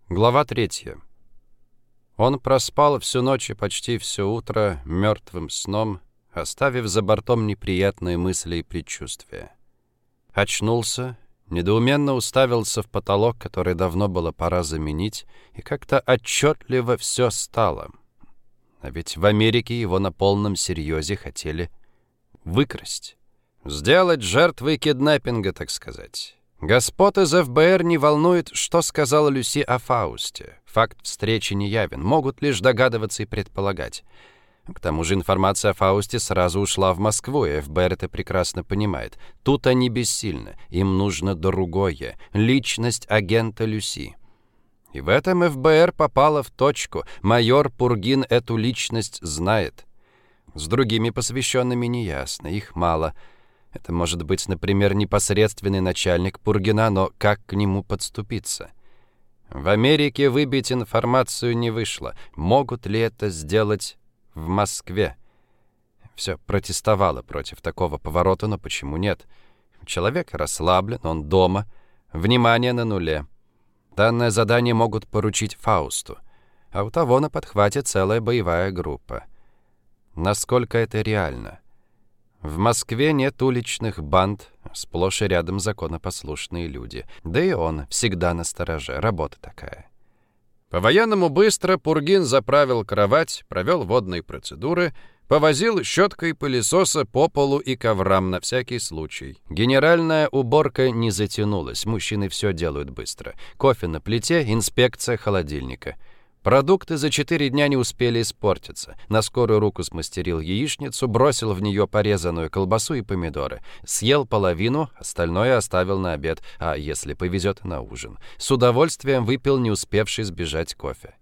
Глава 3. Он проспал всю ночь и почти все утро мертвым сном, оставив за бортом неприятные мысли и предчувствия. Очнулся, недоуменно уставился в потолок, который давно было пора заменить, и как-то отчетливо все стало. А ведь в Америке его на полном серьезе хотели выкрасть. Сделать жертвой киднеппинга, так сказать. Господ из ФБР не волнует, что сказала Люси о Фаусте. Факт встречи не явен, могут лишь догадываться и предполагать. К тому же информация о Фаусте сразу ушла в Москву, и ФБР это прекрасно понимает. Тут они бессильны, им нужно другое — личность агента Люси. И в этом ФБР попало в точку. Майор Пургин эту личность знает. С другими посвященными неясно, их мало. Это может быть, например, непосредственный начальник Пургина, но как к нему подступиться? В Америке выбить информацию не вышло. Могут ли это сделать в Москве? Все протестовало против такого поворота, но почему нет? Человек расслаблен, он дома, внимание на нуле. Данное задание могут поручить Фаусту, а у того на подхвате целая боевая группа. Насколько это реально? В Москве нет уличных банд, сплошь и рядом законопослушные люди. Да и он всегда настороже, работа такая. По-военному быстро Пургин заправил кровать, провел водные процедуры, повозил щеткой пылесоса по полу и коврам на всякий случай. Генеральная уборка не затянулась, мужчины все делают быстро. Кофе на плите, инспекция холодильника. Продукты за 4 дня не успели испортиться. На скорую руку смастерил яичницу, бросил в нее порезанную колбасу и помидоры. Съел половину, остальное оставил на обед, а если повезет, на ужин. С удовольствием выпил не успевший сбежать кофе.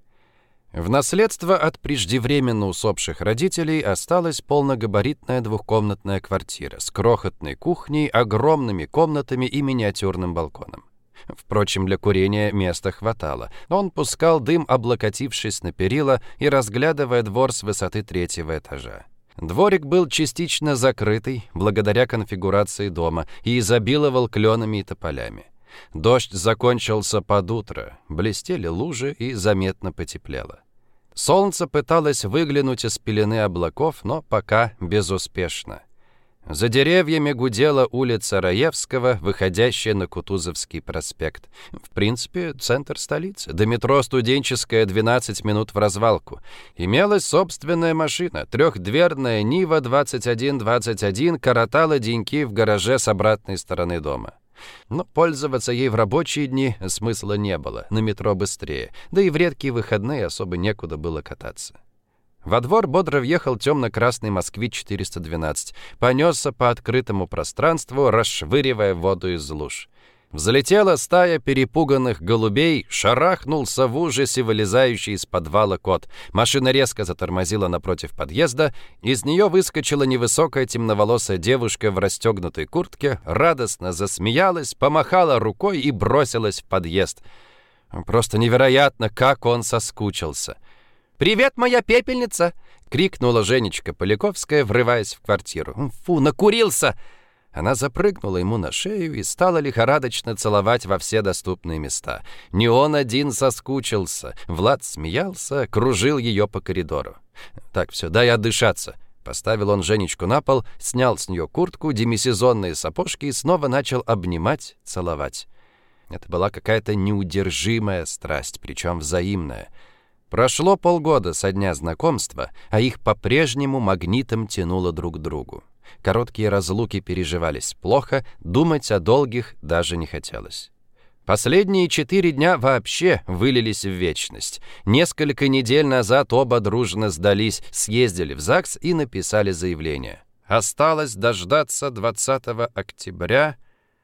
В наследство от преждевременно усопших родителей осталась полногабаритная двухкомнатная квартира с крохотной кухней, огромными комнатами и миниатюрным балконом. Впрочем, для курения места хватало. Он пускал дым, облокотившись на перила и разглядывая двор с высоты 3-го этажа. Дворик был частично закрытый, благодаря конфигурации дома, и изобиловал кленами и тополями. Дождь закончился под утро, блестели лужи и заметно потеплело. Солнце пыталось выглянуть из пелены облаков, но пока безуспешно. За деревьями гудела улица Раевского, выходящая на Кутузовский проспект. В принципе, центр столицы. До метро «Студенческая» 12 минут в развалку. Имелась собственная машина. Трехдверная Нива 2121 коротала деньки в гараже с обратной стороны дома. Но пользоваться ей в рабочие дни смысла не было. На метро быстрее. Да и в редкие выходные особо некуда было кататься. Во двор бодро въехал темно-красный «Москвич-412». Понесся по открытому пространству, расшвыривая воду из луж. Взлетела стая перепуганных голубей, шарахнулся в ужасе вылезающий из подвала кот. Машина резко затормозила напротив подъезда. Из нее выскочила невысокая темноволосая девушка в расстегнутой куртке, радостно засмеялась, помахала рукой и бросилась в подъезд. Просто невероятно, как он соскучился. «Привет, моя пепельница!» — крикнула Женечка Поляковская, врываясь в квартиру. «Фу, накурился!» Она запрыгнула ему на шею и стала лихорадочно целовать во все доступные места. Не он один соскучился. Влад смеялся, кружил ее по коридору. «Так, все, дай отдышаться». Поставил он Женечку на пол, снял с нее куртку, демисезонные сапожки и снова начал обнимать, целовать. Это была какая-то неудержимая страсть, причем взаимная. Прошло полгода со дня знакомства, а их по-прежнему магнитом тянуло друг к другу. Короткие разлуки переживались плохо, думать о долгих даже не хотелось. Последние 4 дня вообще вылились в вечность. Несколько недель назад оба дружно сдались, съездили в ЗАГС и написали заявление. Осталось дождаться 20 октября,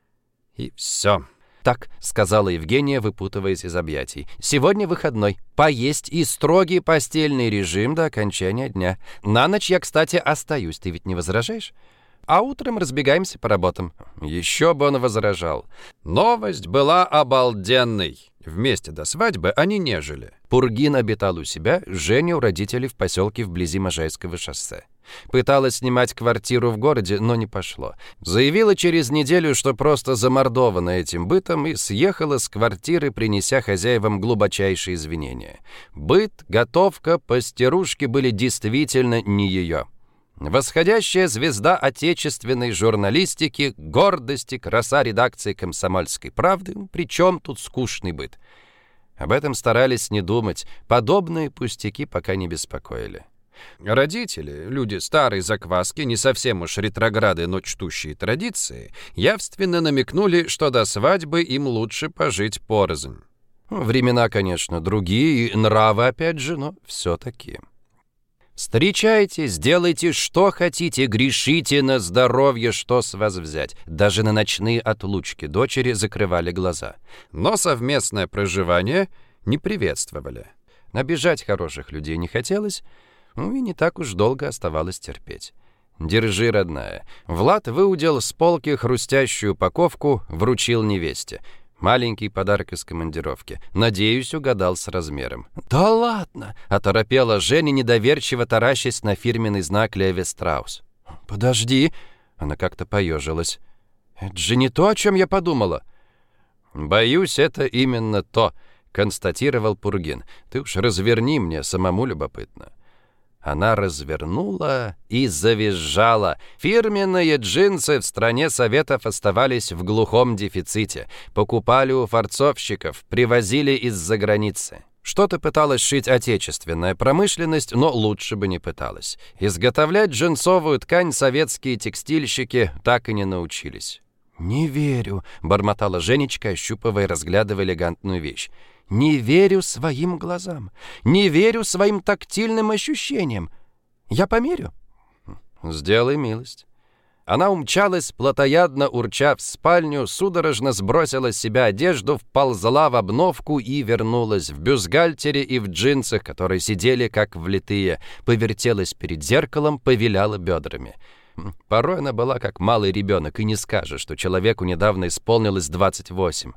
и все. «Так», — сказала Евгения, выпутываясь из объятий. «Сегодня выходной. Поесть и строгий постельный режим до окончания дня. На ночь я, кстати, остаюсь. Ты ведь не возражаешь? А утром разбегаемся по работам». Еще бы он возражал. Новость была обалденной. Вместе до свадьбы они не жили. Пургин обитал у себя, Женя у родителей в поселке вблизи Можайского шоссе. Пыталась снимать квартиру в городе, но не пошло. Заявила через неделю, что просто замордована этим бытом, и съехала с квартиры, принеся хозяевам глубочайшие извинения. Быт, готовка, пастерушки были действительно не ее. Восходящая звезда отечественной журналистики, гордость и краса редакции «Комсомольской правды». Причем тут скучный быт? Об этом старались не думать, подобные пустяки пока не беспокоили. Родители, люди старой закваски, не совсем уж ретрограды, но чтущие традиции, явственно намекнули, что до свадьбы им лучше пожить порознь. Времена, конечно, другие, и нравы опять же, но все-таки. Встречайтесь, делайте, что хотите, грешите на здоровье, что с вас взять. Даже на ночные отлучки дочери закрывали глаза. Но совместное проживание не приветствовали. Обижать хороших людей не хотелось, и не так уж долго оставалось терпеть. «Держи, родная». Влад выудил с полки хрустящую упаковку, вручил невесте. Маленький подарок из командировки. Надеюсь, угадал с размером. «Да ладно!» — оторопела Женя, недоверчиво таращась на фирменный знак Леви Страус. «Подожди!» — она как-то поежилась. «Это же не то, о чем я подумала!» «Боюсь, это именно то», — констатировал Пургин. «Ты уж разверни, мне самому любопытно». Она развернула и завизжала. Фирменные джинсы в стране Советов оставались в глухом дефиците. Покупали у фарцовщиков, привозили из-за границы. Что-то пыталась шить отечественная промышленность, но лучше бы не пыталась. Изготовлять джинсовую ткань советские текстильщики так и не научились. «Не верю», — бормотала Женечка, ощупывая и разглядывая элегантную вещь. «Не верю своим глазам, не верю своим тактильным ощущениям. Я померю?» «Сделай милость». Она умчалась, плотоядно урча в спальню, судорожно сбросила с себя одежду, вползла в обновку и вернулась в бюстгальтере и в джинсах, которые сидели как влитые, повертелась перед зеркалом, повиляла бедрами. Порой она была как малый ребенок, и не скажешь, что человеку недавно исполнилось 28.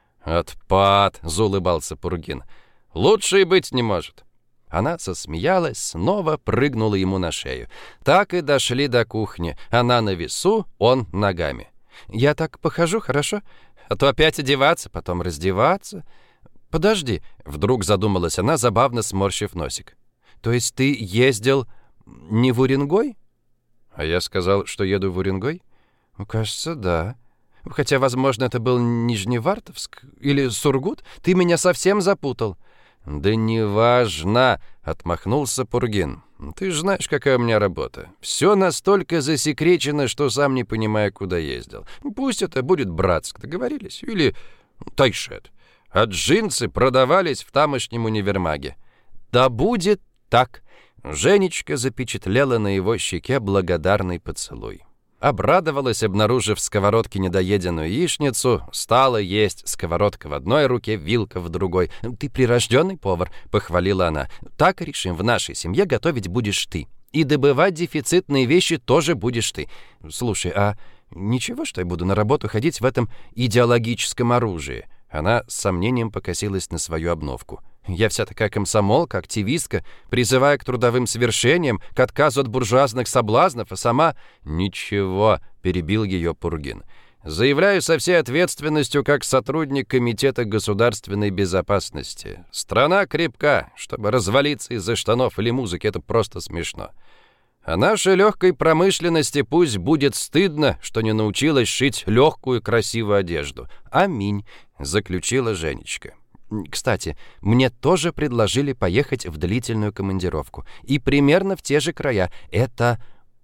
«Отпад!» — заулыбался Пургин. «Лучше и быть не может». Она засмеялась, снова прыгнула ему на шею. Так и дошли до кухни. Она на весу, он ногами. «Я так похожу, хорошо? А то опять одеваться, потом раздеваться». «Подожди», — вдруг задумалась она, забавно сморщив носик. «То есть ты ездил не в Уренгой?» «А я сказал, что еду в Уренгой?» «Кажется, да. Хотя, возможно, это был Нижневартовск или Сургут. Ты меня совсем запутал». «Да неважно», — отмахнулся Пургин. «Ты же знаешь, какая у меня работа. Все настолько засекречено, что сам не понимаю, куда ездил. Пусть это будет Братск, договорились? Или Тайшет. А джинсы продавались в тамошнем универмаге». «Да будет так». Женечка запечатлела на его щеке благодарный поцелуй. Обрадовалась, обнаружив в сковородке недоеденную яичницу, стала есть, сковородка в одной руке, вилка в другой. «Ты прирожденный повар», — похвалила она. «Так решим, в нашей семье готовить будешь ты. И добывать дефицитные вещи тоже будешь ты. Слушай, а ничего, что я буду на работу ходить в этом идеологическом оружии?» Она с сомнением покосилась на свою обновку. «Я вся такая комсомолка, активистка, призывая к трудовым свершениям, к отказу от буржуазных соблазнов, а сама...» «Ничего», — перебил ее Пургин. «Заявляю со всей ответственностью как сотрудник Комитета государственной безопасности. Страна крепка, чтобы развалиться из-за штанов или музыки, это просто смешно. А нашей легкой промышленности пусть будет стыдно, что не научилась шить легкую красивую одежду. Аминь», — заключила Женечка. «Кстати, мне тоже предложили поехать в длительную командировку. И примерно в те же края. Это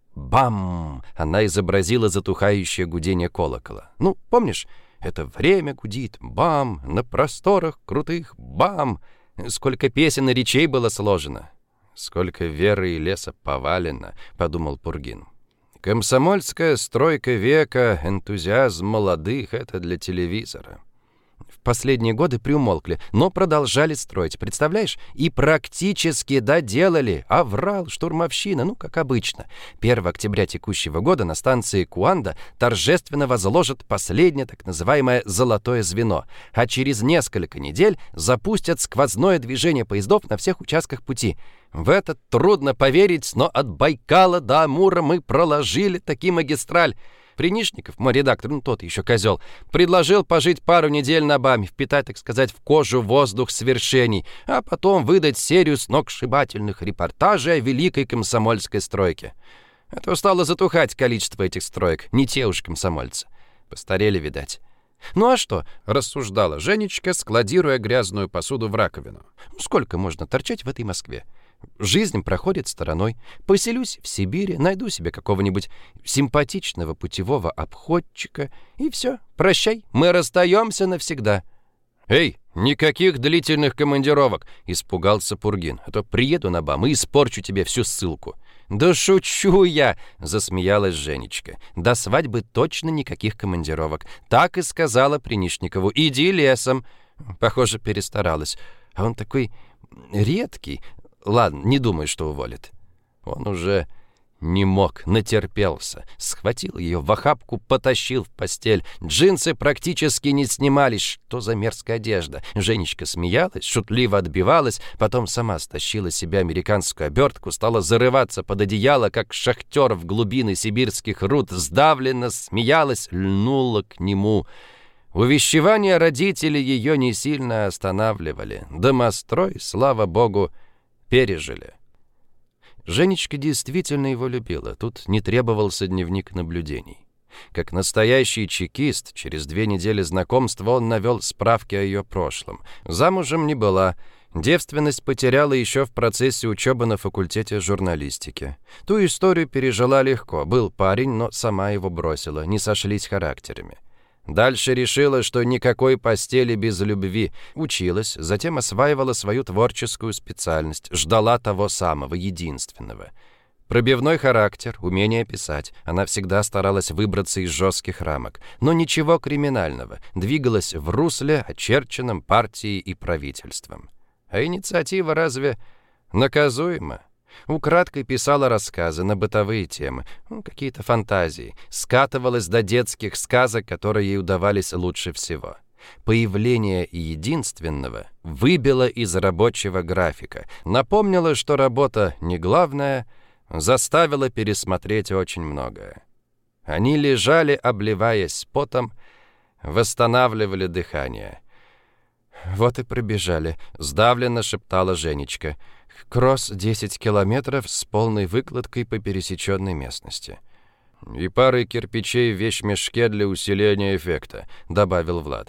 бам!» Она изобразила затухающее гудение колокола. «Ну, помнишь? Это время гудит. Бам! На просторах крутых. Бам! Сколько песен и речей было сложено. Сколько веры и леса повалено», — подумал Пургин. «Комсомольская стройка века, энтузиазм молодых — это для телевизора». В последние годы приумолкли, но продолжали строить, представляешь? И практически доделали. А врал, штурмовщина, как обычно. 1 октября текущего года на станции Куанда торжественно возложат последнее так называемое «золотое звено», а через несколько недель запустят сквозное движение поездов на всех участках пути. В это трудно поверить, но от Байкала до Амура мы проложили таки магистраль. Принишников, мой редактор, тот еще козел, предложил пожить пару недель на БАМе, впитать, так сказать, в кожу воздух свершений, а потом выдать серию сногсшибательных репортажей о великой комсомольской стройке. А то стало затухать количество этих строек, не те уж комсомольцы. Постарели, видать. «Ну а что?» — рассуждала Женечка, складируя грязную посуду в раковину. «Сколько можно торчать в этой Москве? Жизнь проходит стороной. Поселюсь в Сибири, найду себе какого-нибудь симпатичного путевого обходчика, и все, прощай, мы расстаемся навсегда». «Эй, никаких длительных командировок!» — испугался Пургин. «А то приеду на БАМ и испорчу тебе всю ссылку». «Да шучу я!» — засмеялась Женечка. «До свадьбы точно никаких командировок. Так и сказала Принишникову. Иди лесом». Похоже, перестаралась. А он такой редкий. Ладно, не думаю, что уволит. Он уже не мог, натерпелся. Схватил ее в охапку, потащил в постель. Джинсы практически не снимались. Что за мерзкая одежда? Женечка смеялась, шутливо отбивалась, потом сама стащила себе американскую обертку, стала зарываться под одеяло, как шахтер в глубины сибирских руд, сдавленно смеялась, льнула к нему. Увещевания родителей ее не сильно останавливали. Домострой, слава богу, пережили. Женечка действительно его любила. Тут не требовался дневник наблюдений. Как настоящий чекист, через 2 недели знакомства он навел справки о ее прошлом. Замужем не была. Девственность потеряла еще в процессе учебы на факультете журналистики. Ту историю пережила легко. Был парень, но сама его бросила. Не сошлись характерами. Дальше решила, что никакой постели без любви. Училась, затем осваивала свою творческую специальность, ждала того самого, единственного. Пробивной характер, умение писать. Она всегда старалась выбраться из жестких рамок. Но ничего криминального. Двигалась в русле, очерченном партией и правительством. А инициатива разве наказуема? Украдкой писала рассказы на бытовые темы, какие-то фантазии, скатывалась до детских сказок, которые ей удавались лучше всего. Появление единственного выбило из рабочего графика, напомнило, что работа не главная, заставило пересмотреть очень многое. Они лежали, обливаясь потом, восстанавливали дыхание. «Вот и пробежали», — сдавленно шептала Женечка. «Кросс 10 километров с полной выкладкой по пересеченной местности». «И парой кирпичей в вещмешке для усиления эффекта», — добавил Влад.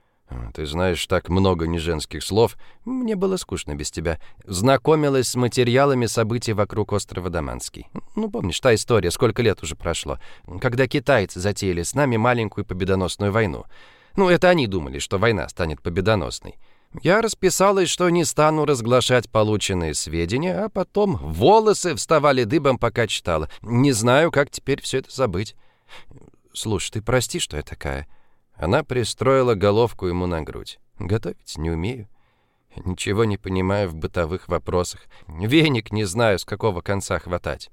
«Ты знаешь так много неженских слов. Мне было скучно без тебя. Знакомилась с материалами событий вокруг острова Даманский. Помнишь, та история, сколько лет уже прошло, когда китайцы затеяли с нами маленькую победоносную войну. Это они думали, что война станет победоносной. Я расписалась, что не стану разглашать полученные сведения, а потом волосы вставали дыбом, пока читала. Не знаю, как теперь все это забыть. Слушай, ты прости, что я такая». Она пристроила головку ему на грудь. «Готовить не умею. Ничего не понимаю в бытовых вопросах. Веник не знаю, с какого конца хватать».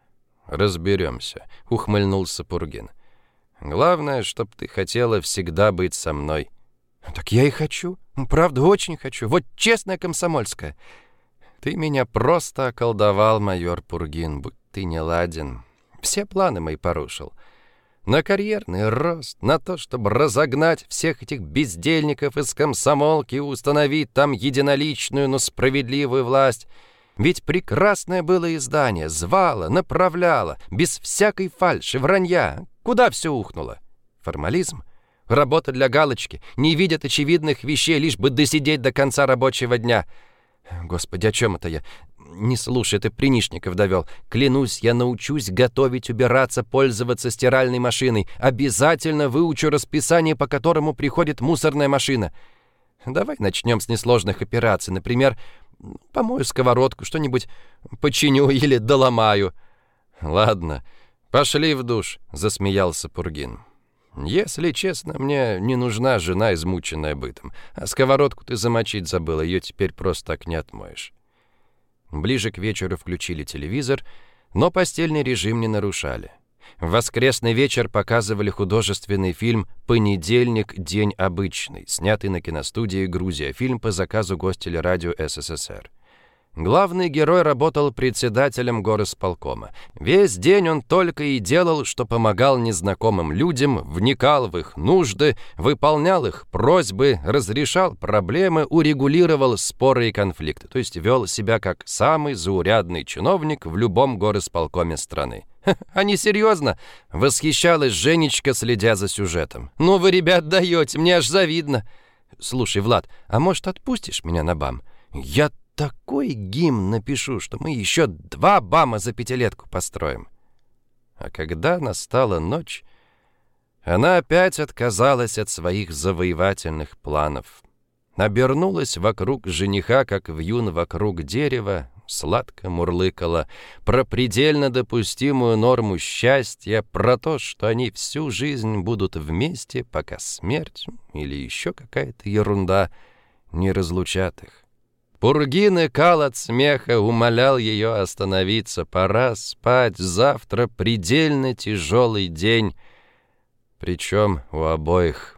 «Разберемся», — ухмыльнулся Пургин. «Главное, чтоб ты хотела всегда быть со мной». «Так я и хочу. Правда, очень хочу. Вот честная комсомольская». «Ты меня просто околдовал, майор Пургин, будь ты не ладен. Все планы мои порушил. На карьерный рост, на то, чтобы разогнать всех этих бездельников из комсомолки и установить там единоличную, но справедливую власть. Ведь прекрасное было издание, звало, направляло, без всякой фальши, вранья. Куда все ухнуло? Формализм? Работа для галочки, не видят очевидных вещей, лишь бы досидеть до конца рабочего дня. Господи, о чем это я? Не слушай, ты Принишников довел. Клянусь, я научусь готовить, убираться, пользоваться стиральной машиной. Обязательно выучу расписание, по которому приходит мусорная машина. Давай начнем с несложных операций. Например, помою сковородку, что-нибудь починю или доломаю». «Ладно, пошли в душ», — засмеялся Пургин. Если честно, мне не нужна жена, измученная бытом. А сковородку ты замочить забыла, ее теперь просто так не отмоешь. Ближе к вечеру включили телевизор, но постельный режим не нарушали. В воскресный вечер показывали художественный фильм «Понедельник. День обычный», снятый на киностудии «Грузия», фильм по заказу Гостелерадио СССР. Главный герой работал председателем горосполкома. Весь день он только и делал, что помогал незнакомым людям, вникал в их нужды, выполнял их просьбы, разрешал проблемы, урегулировал споры и конфликты, то есть вел себя как самый заурядный чиновник в любом горосполкоме страны. «А не серьезно?» — восхищалась Женечка, следя за сюжетом. «Ну вы, ребят, даете, мне аж завидно. Слушай, Влад, а может, отпустишь меня на БАМ? Я такой гимн напишу, что мы еще 2 БАМа за 5-летку построим». А когда настала ночь, она опять отказалась от своих завоевательных планов. Обернулась вокруг жениха, как вьюн вокруг дерева, сладко мурлыкала про предельно допустимую норму счастья, про то, что они всю жизнь будут вместе, пока смерть или еще какая-то ерунда не разлучат их. Пургин икал от смеха, умолял ее остановиться. Пора спать, завтра предельно тяжелый день, причем у обоих.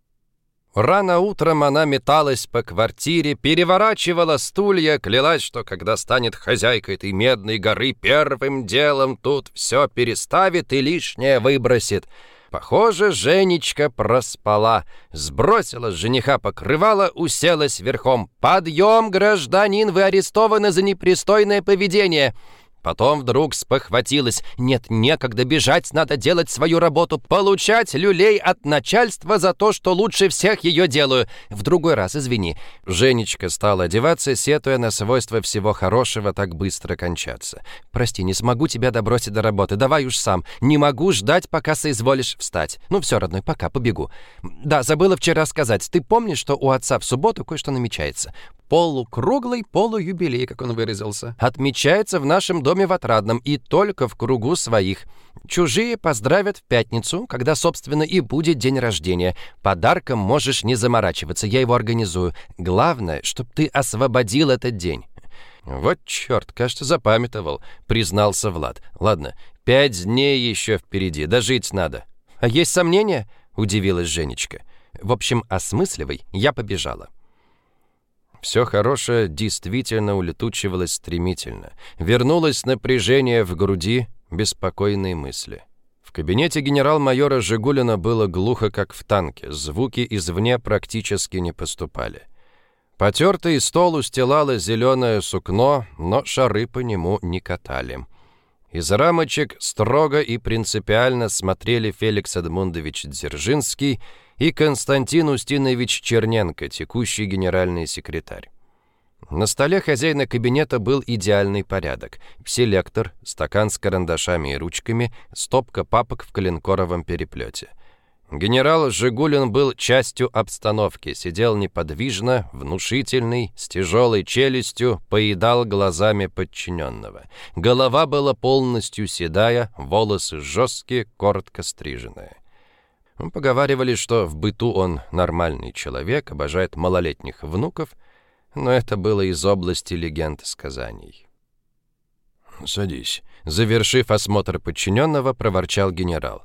Рано утром она металась по квартире, переворачивала стулья, клялась, что когда станет хозяйкой этой медной горы, первым делом тут все переставит и лишнее выбросит. Похоже, Женечка проспала. Сбросила с жениха покрывало, уселась верхом. «Подъем, гражданин, вы арестованы за непристойное поведение!» Потом вдруг спохватилась. «Нет, некогда бежать, надо делать свою работу, получать люлей от начальства за то, что лучше всех ее делаю. В другой раз, извини». Женечка стала одеваться, сетуя на свойство всего хорошего так быстро кончаться. «Прости, не смогу тебя добросить до работы, давай уж сам. Не могу ждать, пока соизволишь встать. Ну все, родной, пока, побегу. Да, забыла вчера сказать, ты помнишь, что у отца в субботу кое-что намечается? Полукруглый полуюбилей, как он выразился. Отмечается в нашем доме в Отрадном и только в кругу своих. Чужие поздравят в пятницу, когда, собственно, и будет день рождения. Подарком можешь не заморачиваться, я его организую. Главное, чтоб ты освободил этот день». «Вот черт, кажется, запамятовал», — признался Влад. «Ладно, 5 дней еще впереди, дожить надо». «А есть сомнения?» — удивилась Женечка. «В общем, осмысливай, я побежала». Все хорошее действительно улетучивалось стремительно. Вернулось напряжение в груди, беспокойные мысли. В кабинете генерал-майора Жигулина было глухо, как в танке. Звуки извне практически не поступали. Потертый стол устилало зеленое сукно, но шары по нему не катали. Из рамочек строго и принципиально смотрели Феликс Эдмундович Дзержинский и Константин Устинович Черненко, текущий генеральный секретарь. На столе хозяина кабинета был идеальный порядок. Селектор, стакан с карандашами и ручками, стопка папок в коленкоровом переплете. Генерал Жигулин был частью обстановки, сидел неподвижно, внушительный, с тяжелой челюстью, поедал глазами подчиненного. Голова была полностью седая, волосы жесткие, коротко стриженные. Поговаривали, что в быту он нормальный человек, обожает малолетних внуков, но это было из области легенд и сказаний. «Садись», — завершив осмотр подчиненного, проворчал генерал.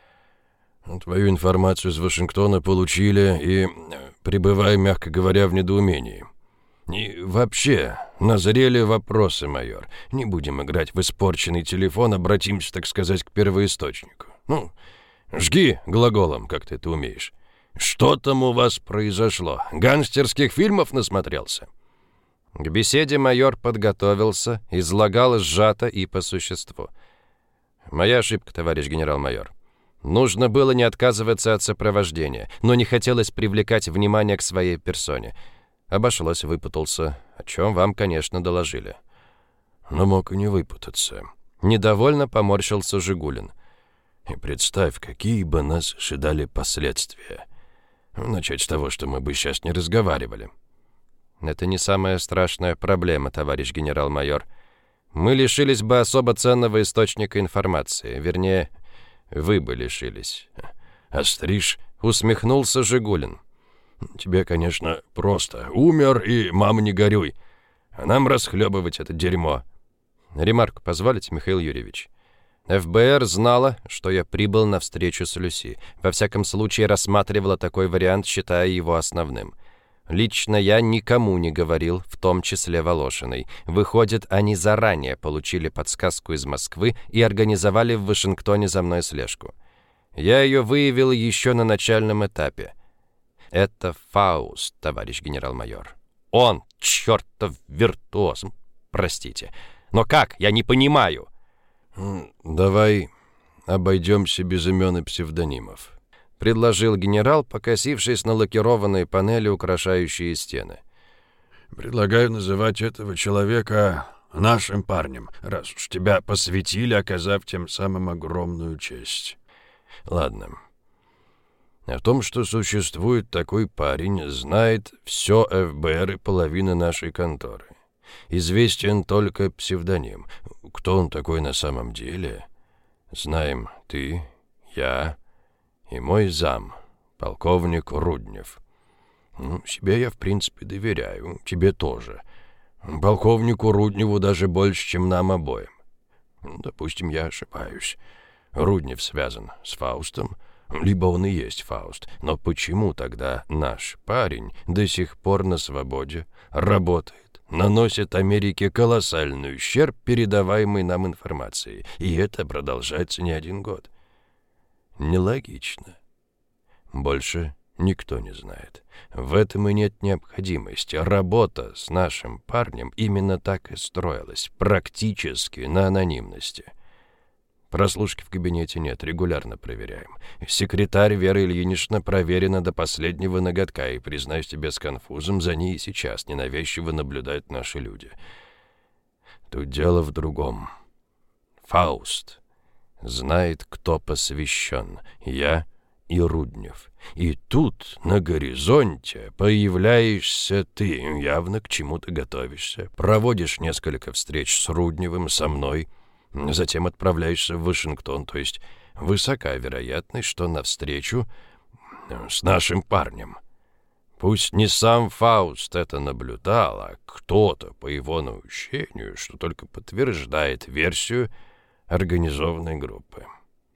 «Твою информацию из Вашингтона получили и пребываем, мягко говоря, в недоумении. И вообще, назрели вопросы, майор. Не будем играть в испорченный телефон, обратимся, так сказать, к первоисточнику. Ну, жги глаголом, как ты это умеешь. Что там у вас произошло? Гангстерских фильмов насмотрелся?» К беседе майор подготовился, излагал сжато и по существу. «Моя ошибка, товарищ генерал-майор. Нужно было не отказываться от сопровождения, но не хотелось привлекать внимание к своей персоне. Обошлось, выпутался, о чем вам, конечно, доложили». «Но мог и не выпутаться». Недовольно поморщился Жигулин. «И представь, какие бы нас ожидали последствия. Начать с того, что мы бы сейчас не разговаривали». «Это не самая страшная проблема, товарищ генерал-майор. Мы лишились бы особо ценного источника информации. Вернее, вы бы лишились. остришь?» — усмехнулся Жигулин. «Тебе, конечно, просто. Умер, и, мама, не горюй. А нам расхлебывать это дерьмо». «Ремарку позволите, Михаил Юрьевич?» ФБР знала, что я прибыл на встречу с Люси. Во всяком случае, рассматривала такой вариант, считая его основным. Лично я никому не говорил, в том числе Волошиной. Выходит, они заранее получили подсказку из Москвы и организовали в Вашингтоне за мной слежку. Я ее выявил еще на начальном этапе. Это Фауст, товарищ генерал-майор. Он, чертов виртуоз. Простите. Но как? Я не понимаю. «Давай обойдемся без имен и псевдонимов», — предложил генерал, покосившись на лакированные панели, украшающие стены. «Предлагаю называть этого человека нашим парнем, раз уж тебя посвятили, оказав тем самым огромную честь. Ладно. О том, что существует такой парень, знает все ФБР и половина нашей конторы. Известен только псевдоним. Кто он такой на самом деле? Знаем ты, я и мой зам, полковник Руднев. Себе я, в принципе, доверяю, тебе тоже. Полковнику Рудневу даже больше, чем нам обоим. Допустим, я ошибаюсь. Руднев связан с Фаустом, либо он и есть Фауст. Но почему тогда наш парень до сих пор на свободе, работает, наносит Америке колоссальный ущерб передаваемой нам информации, и это продолжается не один год? Нелогично. Больше никто не знает. В этом и нет необходимости. Работа с нашим парнем именно так и строилась, практически на анонимности. Прослушки в кабинете нет, регулярно проверяем. Секретарь Вера Ильинична проверена до последнего ноготка, и, признаюсь тебе с конфузом, за ней и сейчас ненавязчиво наблюдают наши люди. Тут дело в другом. Фауст знает, кто посвящен, я и Руднев. И тут, на горизонте, появляешься ты, явно к чему-то готовишься. Проводишь несколько встреч с Рудневым, со мной, затем отправляешься в Вашингтон, то есть высока вероятность, что навстречу с нашим парнем. Пусть не сам Фауст это наблюдал, а кто-то по его наущению, что только подтверждает версию организованной группы.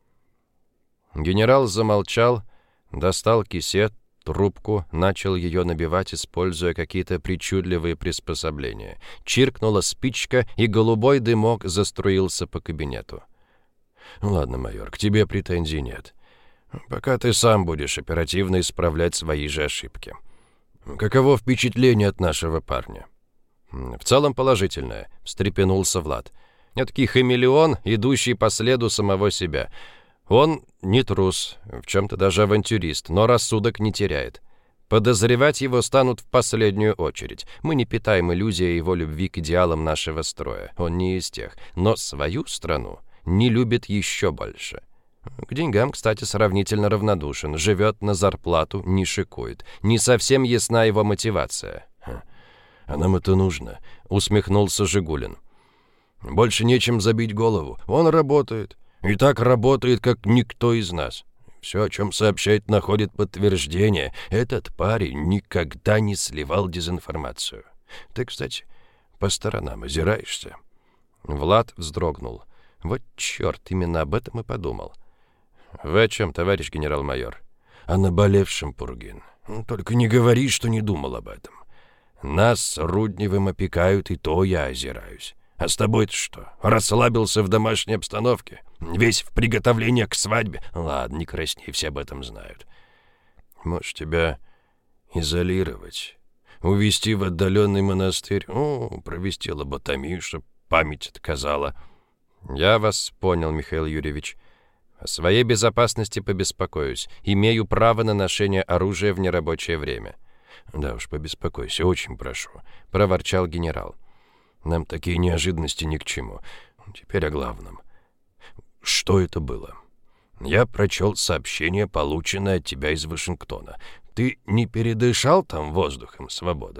Генерал замолчал, достал кисет, трубку, начал ее набивать, используя какие-то причудливые приспособления. Чиркнула спичка, и голубой дымок заструился по кабинету. «Ладно, майор, к тебе претензий нет. Пока ты сам будешь оперативно исправлять свои же ошибки. Каково впечатление от нашего парня?» «В целом положительное», — встрепенулся Влад. «Этакий хамелеон, идущий по следу самого себя. Он не трус, в чем-то даже авантюрист, но рассудок не теряет. Подозревать его станут в последнюю очередь. Мы не питаем иллюзии о его любви к идеалам нашего строя. Он не из тех. Но свою страну не любит еще больше. К деньгам, кстати, сравнительно равнодушен. Живет на зарплату, не шикует. Не совсем ясна его мотивация». «А нам это нужно», — усмехнулся Жигулин. «Больше нечем забить голову. Он работает. И так работает, как никто из нас. Все, о чем сообщает, находит подтверждение. Этот парень никогда не сливал дезинформацию. Ты, кстати, по сторонам озираешься?» Влад вздрогнул. Вот черт, именно об этом и подумал. «Вы о чем, товарищ генерал-майор?» «О наболевшем, Пургин. Только не говори, что не думал об этом. Нас с Рудневым опекают, и то я озираюсь. А с тобой-то что, расслабился в домашней обстановке? Весь в приготовление к свадьбе? Ладно, не красней, все об этом знают. Может, тебя изолировать, увезти в отдаленный монастырь, провести лоботомию, чтоб память отказала?» «Я вас понял, Михаил Юрьевич. О своей безопасности побеспокоюсь. Имею право на ношение оружия в нерабочее время». «Да уж, побеспокойся, очень прошу», — проворчал генерал. «Нам такие неожиданности ни к чему. Теперь о главном. Что это было? Я прочел сообщение, полученное от тебя из Вашингтона. Ты не передышал там воздухом свободы?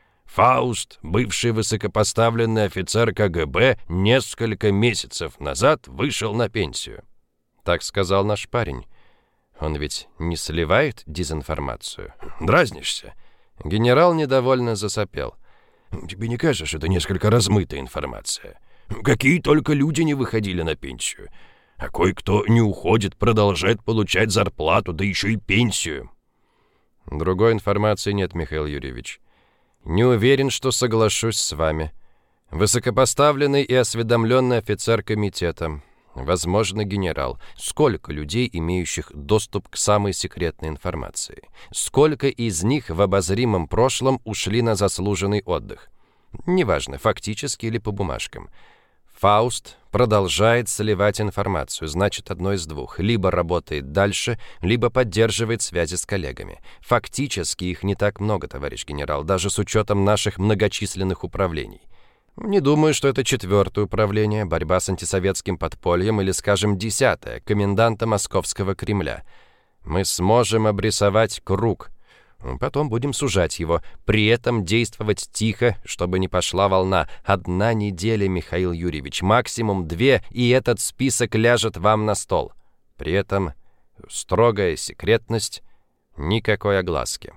Фауст, бывший высокопоставленный офицер КГБ, несколько месяцев назад вышел на пенсию». «Так сказал наш парень». Он ведь не сливает дезинформацию. Дразнишься? Генерал недовольно засопел. Тебе не кажется, что это несколько размытая информация? Какие только люди не выходили на пенсию. А кое-кто не уходит, продолжает получать зарплату, да еще и пенсию. Другой информации нет, Михаил Юрьевич. Не уверен, что соглашусь с вами. Высокопоставленный и осведомленный офицер комитета. Возможно, генерал. Сколько людей, имеющих доступ к самой секретной информации? Сколько из них в обозримом прошлом ушли на заслуженный отдых? Неважно, фактически или по бумажкам. Фауст продолжает сливать информацию, значит, одно из двух. Либо работает дальше, либо поддерживает связи с коллегами. Фактически их не так много, товарищ генерал, даже с учетом наших многочисленных управлений. Не думаю, что это 4-е управление, борьба с антисоветским подпольем или, скажем, 10-е, коменданта Московского Кремля. Мы сможем обрисовать круг. Потом будем сужать его, при этом действовать тихо, чтобы не пошла волна. 1 неделя, Михаил Юрьевич, максимум 2, и этот список ляжет вам на стол. При этом строгая секретность, никакой огласки.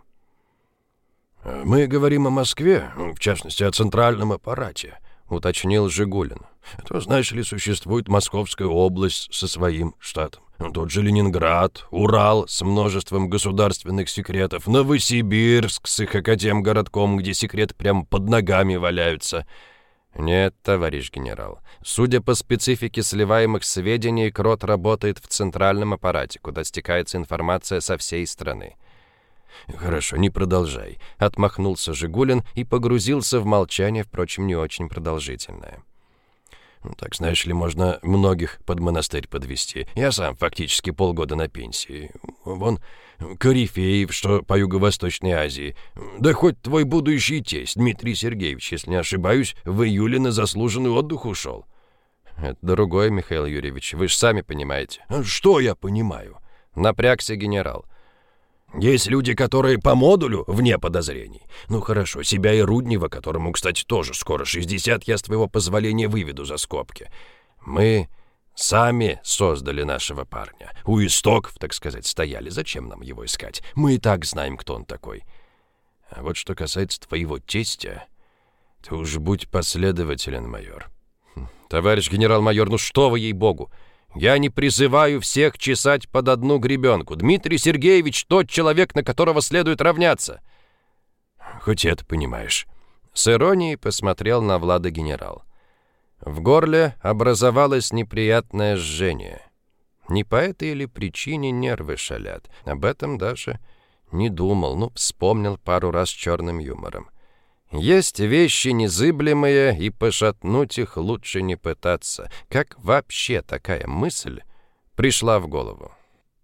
«Мы говорим о Москве, в частности, о центральном аппарате», — уточнил Жигулин. «То, знаешь ли, существует Московская область со своим штатом. Тот же Ленинград, Урал с множеством государственных секретов, Новосибирск с их академгородком, где секреты прямо под ногами валяются». Нет, товарищ генерал. Судя по специфике сливаемых сведений, КРОТ работает в центральном аппарате, куда стекается информация со всей страны. «Хорошо, не продолжай», — отмахнулся Жигулин и погрузился в молчание, впрочем, не очень продолжительное. «Так, знаешь ли, можно многих под монастырь подвести. Я сам фактически полгода на пенсии. Вон Корифеев, что по Юго-Восточной Азии. Да хоть твой будущий тесть, Дмитрий Сергеевич, если не ошибаюсь, в июле на заслуженный отдых ушел». «Это другое, Михаил Юрьевич, вы же сами понимаете». «Что я понимаю?» — напрягся генерал. «Есть люди, которые по модулю вне подозрений. Ну хорошо, себя и Руднева, которому, кстати, тоже скоро 60, я с твоего позволения выведу за скобки. Мы сами создали нашего парня. У истоков, так сказать, стояли. Зачем нам его искать? Мы и так знаем, кто он такой. А вот что касается твоего тестя, ты уж будь последователен, майор». «Товарищ генерал-майор, ну что вы, ей-богу! Я не призываю всех чесать под одну гребенку. Дмитрий Сергеевич — тот человек, на которого следует равняться». «Хоть это понимаешь». С иронией посмотрел на Влада генерал. В горле образовалось неприятное жжение. Не по этой ли причине нервы шалят? Об этом даже не думал, вспомнил пару раз с черным юмором. Есть вещи незыблемые, и пошатнуть их лучше не пытаться. Как вообще такая мысль пришла в голову?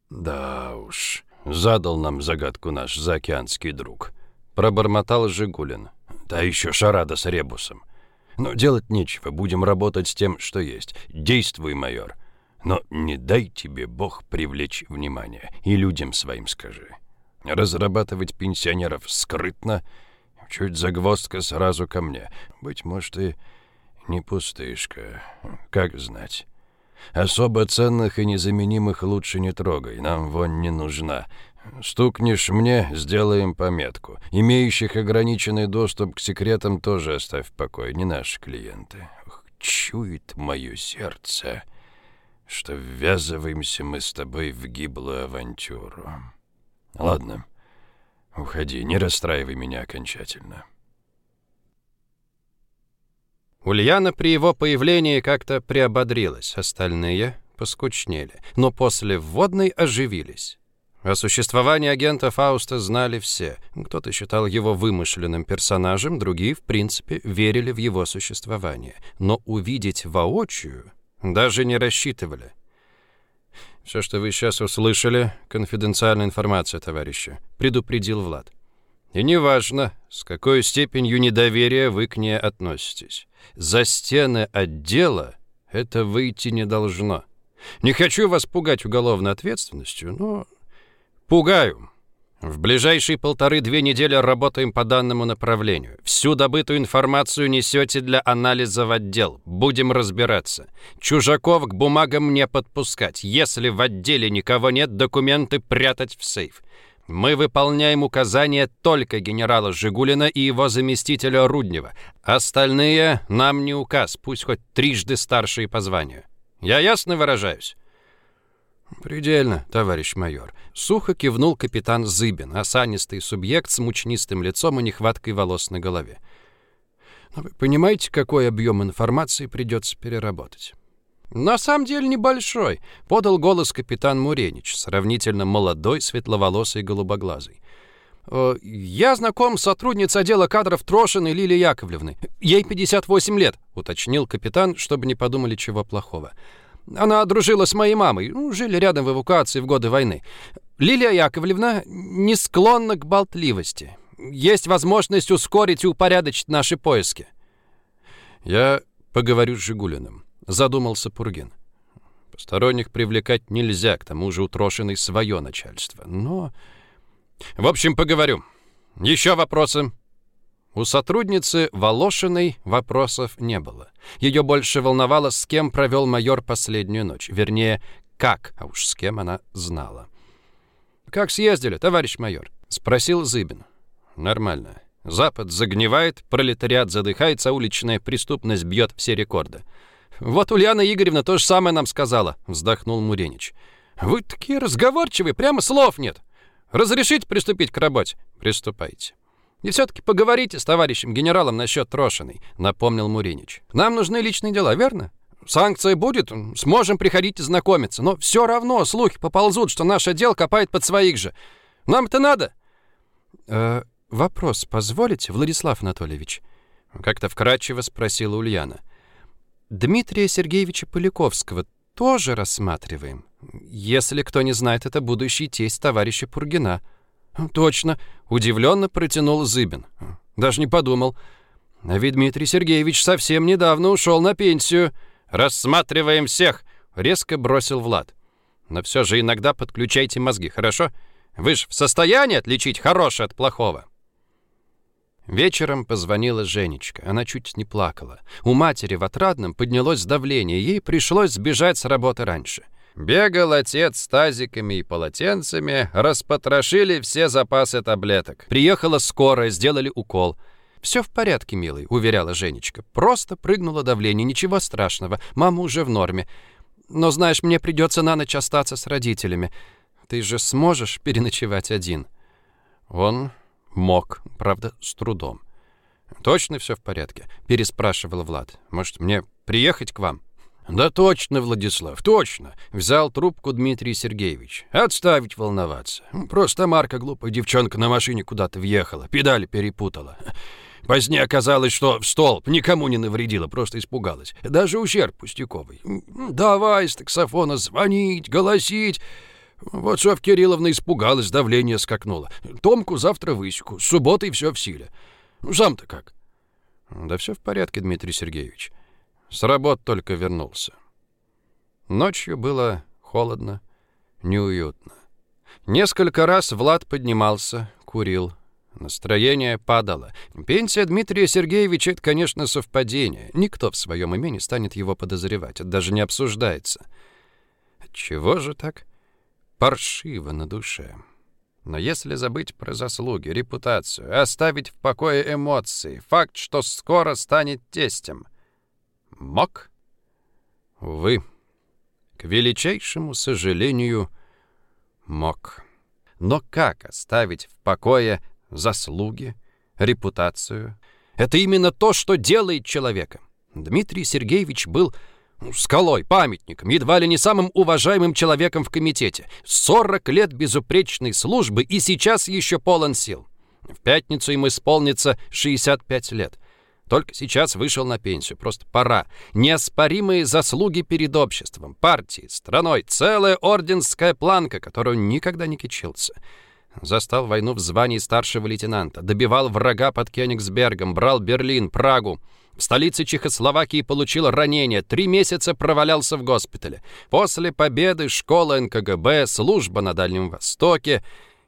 «Да уж, задал нам загадку наш заокеанский друг», — пробормотал Жигулин. «Да еще шарада с ребусом. Но делать нечего, будем работать с тем, что есть. Действуй, майор. Но не дай тебе Бог привлечь внимание, и людям своим скажи. Разрабатывать пенсионеров скрытно, чуть загвоздка сразу ко мне. Быть может, и не пустышка, как знать. Особо ценных и незаменимых лучше не трогай, нам вонь не нужна. Стукнешь мне, сделаем пометку. Имеющих ограниченный доступ к секретам тоже оставь в покое, не наши клиенты. Чует мое сердце, что ввязываемся мы с тобой в гиблую авантюру. Ладно, уходи, не расстраивай меня окончательно». Ульяна при его появлении как-то приободрилась, остальные поскучнели, но после вводной оживились. О существовании агента Фауста знали все. Кто-то считал его вымышленным персонажем, другие, в принципе, верили в его существование. Но увидеть воочию даже не рассчитывали. «Все, что вы сейчас услышали, конфиденциальная информация, товарищи», — предупредил Влад. «И неважно, с какой степенью недоверия вы к ней относитесь. За стены отдела это выйти не должно. Не хочу вас пугать уголовной ответственностью, но пугаю. В ближайшие 1,5-2 недели работаем по данному направлению. Всю добытую информацию несете для анализа в отдел. Будем разбираться. Чужаков к бумагам не подпускать. Если в отделе никого нет, документы прятать в сейф. Мы выполняем указания только генерала Жигулина и его заместителя Руднева. Остальные нам не указ, пусть хоть трижды старшие по званию. Я ясно выражаюсь? «Предельно, товарищ майор», — сухо кивнул капитан Зыбин, осанистый субъект с мучнистым лицом и нехваткой волос на голове. «Но вы понимаете, какой объем информации придется переработать?» «На самом деле небольшой», — подал голос капитан Муренич, сравнительно молодой, светловолосый, голубоглазый. «Я знаком с сотрудницей отдела кадров Трошиной Лилии Яковлевны. Ей 58 лет», — уточнил капитан, чтобы не подумали чего плохого. «Она дружила с моей мамой, жили рядом в эвакуации в годы войны. Лилия Яковлевна не склонна к болтливости. Есть возможность ускорить и упорядочить наши поиски». «Я поговорю с Жигулиным», — задумался Пургин. «Посторонних привлекать нельзя, к тому же у Трошиной свое начальство. Но...» «В общем, поговорю. Еще вопросы?» У сотрудницы Волошиной вопросов не было. Ее больше волновало, с кем провел майор последнюю ночь. Вернее, как, а уж с кем она знала. «Как съездили, товарищ майор?» — спросил Зыбин. «Нормально. Запад загнивает, пролетариат задыхается, а уличная преступность бьет все рекорды». «Вот Ульяна Игоревна то же самое нам сказала», — вздохнул Муренич. «Вы такие разговорчивые, прямо слов нет. Разрешите приступить к работе?» «Приступайте». «И все-таки поговорите с товарищем генералом насчет Трошиной», — напомнил Муренич. «Нам нужны личные дела, верно? Санкция будет, сможем приходить и знакомиться. Но все равно слухи поползут, что наш отдел копает под своих же. Нам это надо?» «Вопрос позволите, Владислав Анатольевич?» — как-то вкратчиво спросила Ульяна. «Дмитрия Сергеевича Поляковского тоже рассматриваем. Если кто не знает, это будущий тесть товарища Пургина». «Точно», — удивленно протянул Зыбин. «Даже не подумал. А ведь Дмитрий Сергеевич совсем недавно ушел на пенсию. Рассматриваем всех», — резко бросил Влад. «Но все же иногда подключайте мозги, хорошо? Вы же в состоянии отличить хорошее от плохого?» Вечером позвонила Женечка. Она чуть не плакала. У матери в Отрадном поднялось давление, ей пришлось сбежать с работы раньше. Бегал отец с тазиками и полотенцами, распотрошили все запасы таблеток. Приехала скорая, сделали укол. «Все в порядке, милый», — уверяла Женечка. «Просто прыгнуло давление, ничего страшного. Мама уже в норме. Но, знаешь, мне придется на ночь остаться с родителями. Ты же сможешь переночевать один?» Он мог, правда, с трудом. «Точно все в порядке?» — переспрашивал Влад. «Может, мне приехать к вам?» «Да точно, Владислав, точно!» — взял трубку Дмитрий Сергеевич. «Отставить волноваться. Просто Марка, глупая девчонка, на машине куда-то въехала, педали перепутала. Позднее оказалось, что в столб никому не навредила, просто испугалась. Даже ущерб пустяковый. Давай с таксофона звонить, голосить. Вот Софья Кирилловна испугалась, давление скакнуло. Томку завтра высеку, с субботой все в силе. Сам-то как?» «Да все в порядке, Дмитрий Сергеевич. С работы только вернулся». Ночью было холодно, неуютно. Несколько раз Влад поднимался, курил. Настроение падало. Пенсия Дмитрия Сергеевича — это, конечно, совпадение. Никто в своем уме не станет его подозревать. Это даже не обсуждается. Чего же так паршиво на душе? Но если забыть про заслуги, репутацию, оставить в покое эмоции, факт, что скоро станет тестем, мог? Увы, к величайшему сожалению, мог. Но как оставить в покое заслуги, репутацию? Это именно то, что делает человека. Дмитрий Сергеевич был скалой, памятником, едва ли не самым уважаемым человеком в комитете. 40 лет безупречной службы и сейчас еще полон сил. В пятницу ему исполнится 65 лет. Только сейчас вышел на пенсию, просто пора. Неоспоримые заслуги перед обществом, партией, страной, целая орденская планка, которую никогда не кичился. Застал войну в звании старшего лейтенанта, добивал врага под Кёнигсбергом, брал Берлин, Прагу. В столице Чехословакии получил ранение, 3 месяца провалялся в госпитале. После победы школа НКГБ, служба на Дальнем Востоке.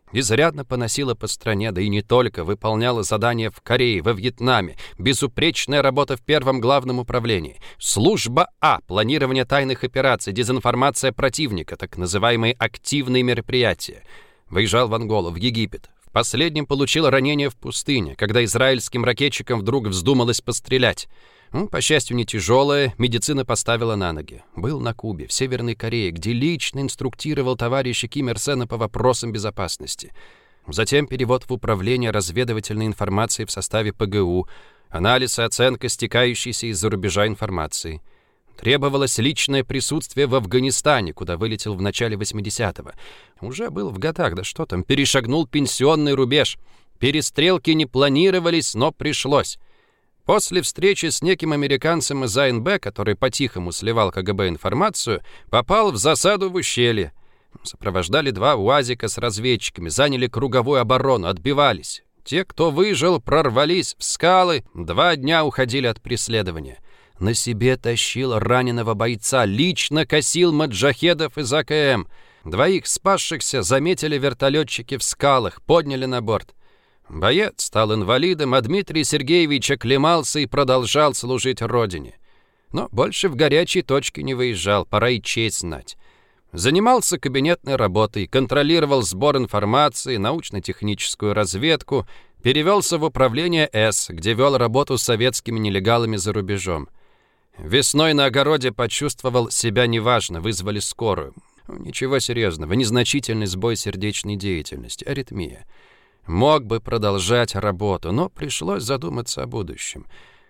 Изрядно поносила по стране, да и не только, выполняла задания в Корее, во Вьетнаме, безупречная работа в первом главном управлении, служба А, планирование тайных операций, дезинформация противника, так называемые активные мероприятия. Выезжал в Анголу, в Египет. В последнем получил ранение в пустыне, когда израильским ракетчикам вдруг вздумалось пострелять. По счастью, не тяжелое, медицина поставила на ноги. Был на Кубе, в Северной Корее, где лично инструктировал товарища Ким Ир Сена по вопросам безопасности. Затем перевод в управление разведывательной информацией в составе ПГУ, анализ и оценка стекающейся из-за рубежа информации. Требовалось личное присутствие в Афганистане, куда вылетел в начале 80-го. Уже был в годах, да что там, перешагнул пенсионный рубеж. Перестрелки не планировались, но пришлось. После встречи с неким американцем из АНБ, который по-тихому сливал КГБ информацию, попал в засаду в ущелье. Сопровождали 2 УАЗика с разведчиками, заняли круговую оборону, отбивались. Те, кто выжил, прорвались в скалы, 2 дня уходили от преследования. На себе тащил раненого бойца, лично косил маджахедов из АКМ. 2 спасшихся заметили вертолетчики в скалах, подняли на борт. Боец стал инвалидом, а Дмитрий Сергеевич оклемался и продолжал служить родине. Но больше в горячие точки не выезжал, пора и честь знать. Занимался кабинетной работой, контролировал сбор информации, научно-техническую разведку, перевелся в управление С, где вел работу с советскими нелегалами за рубежом. Весной на огороде почувствовал себя неважно, вызвали скорую. Ничего серьезного, незначительный сбой сердечной деятельности, аритмия. Мог бы продолжать работу, но пришлось задуматься о будущем.